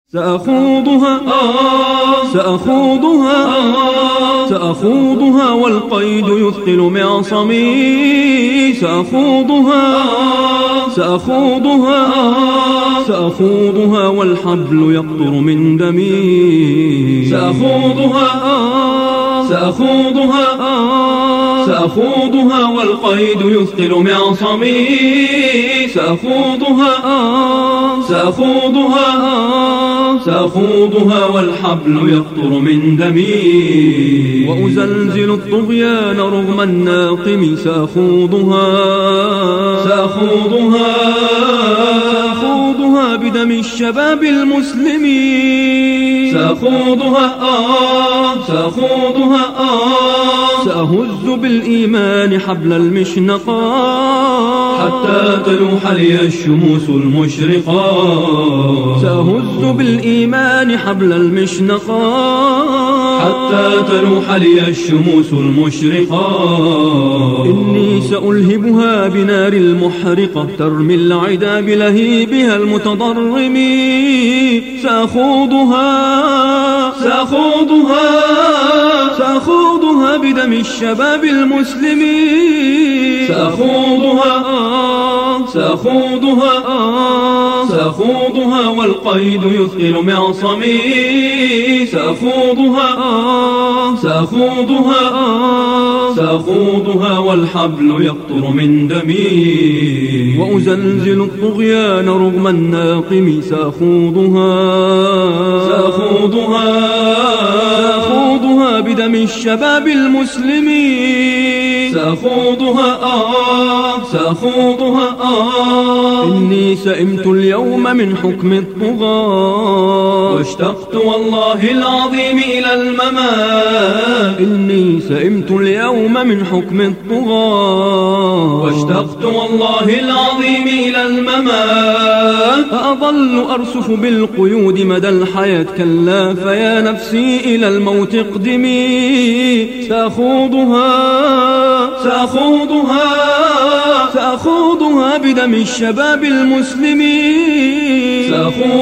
سأخوضها والقيد يثقل معصمي. سأخوضها والحبل يقطر من دمي. سأخوضها والقيد يثقل معصمي. سأخوضها والحبل يقطر من دمي. وأزلزل الطغيان رغم الناقم. سأخوضها بدم الشباب المسلمين. سأهز بالإيمان حبل المشنقات حتى تلوح لي الشموس المشرقات. سأهز بالإيمان حبل المشنقات حتى تلوح لي الشموس المشرقات. إني سألهبها بنار المحرقة ترمي العدا بلهيبها المتضرم. سأخوضها بدم الشباب المسلمين. سأخوضها والقيد يثقل معصمي. سأخوضها والحبل يقطر من دمي. وأزلزل الطغيان رغم الناقم. سأخوضها بدم الشباب المسلمين. سأخوضها إني سئمت اليوم من حكم الطغاة واشتقت والله العظيم إلى الممات. إني سئمت اليوم من حكم الطغاة واشتقت والله العظيم إلى الممات. أظل أرسف بالقيود مدى الحياة كلا فيا نفسي إلى الموت اقدمي. سأخوضها بدم الشباب المسلمين.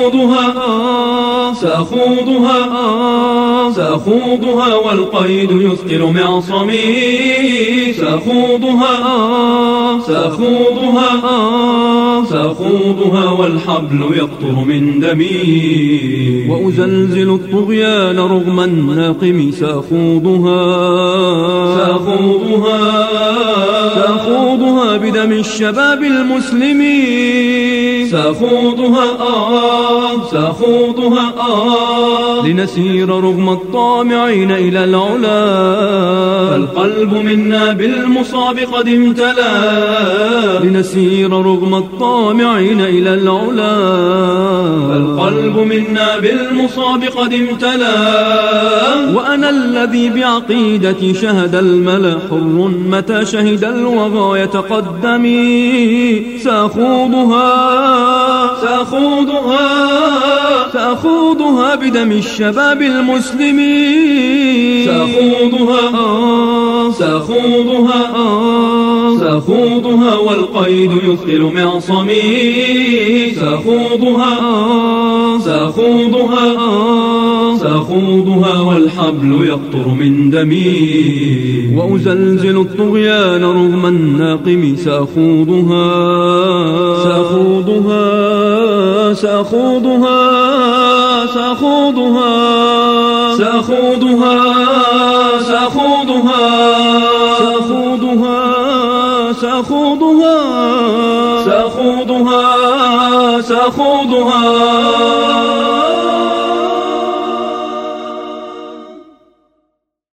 سأخوضها والقيد يثقل معصمي. سأخوضها والحبل يقطر من دمي. وأزلزل الطغيان رغم الناقم. سأخوضها بدم الشباب المسلمين. سأخوضها لنسير رغم الطامعين إلى العلا. فالقلب منا بالمصاب قد امتلأ. لنسير رغم الطامعين إلى العلا. فالقلب منا بالمصاب قد امتلأ. وأنا الذي بعقيدتي شهد الملا حر متى شهد الوغى يتقدمي. سأخوضها بدم الشباب المسلمين. سأخوضها والقيد يثقل معصمي. سأخوضها والحبل يقطر من دمي. وأزلزل الطغيان رغم الناقم. سأخوضها سأخوضها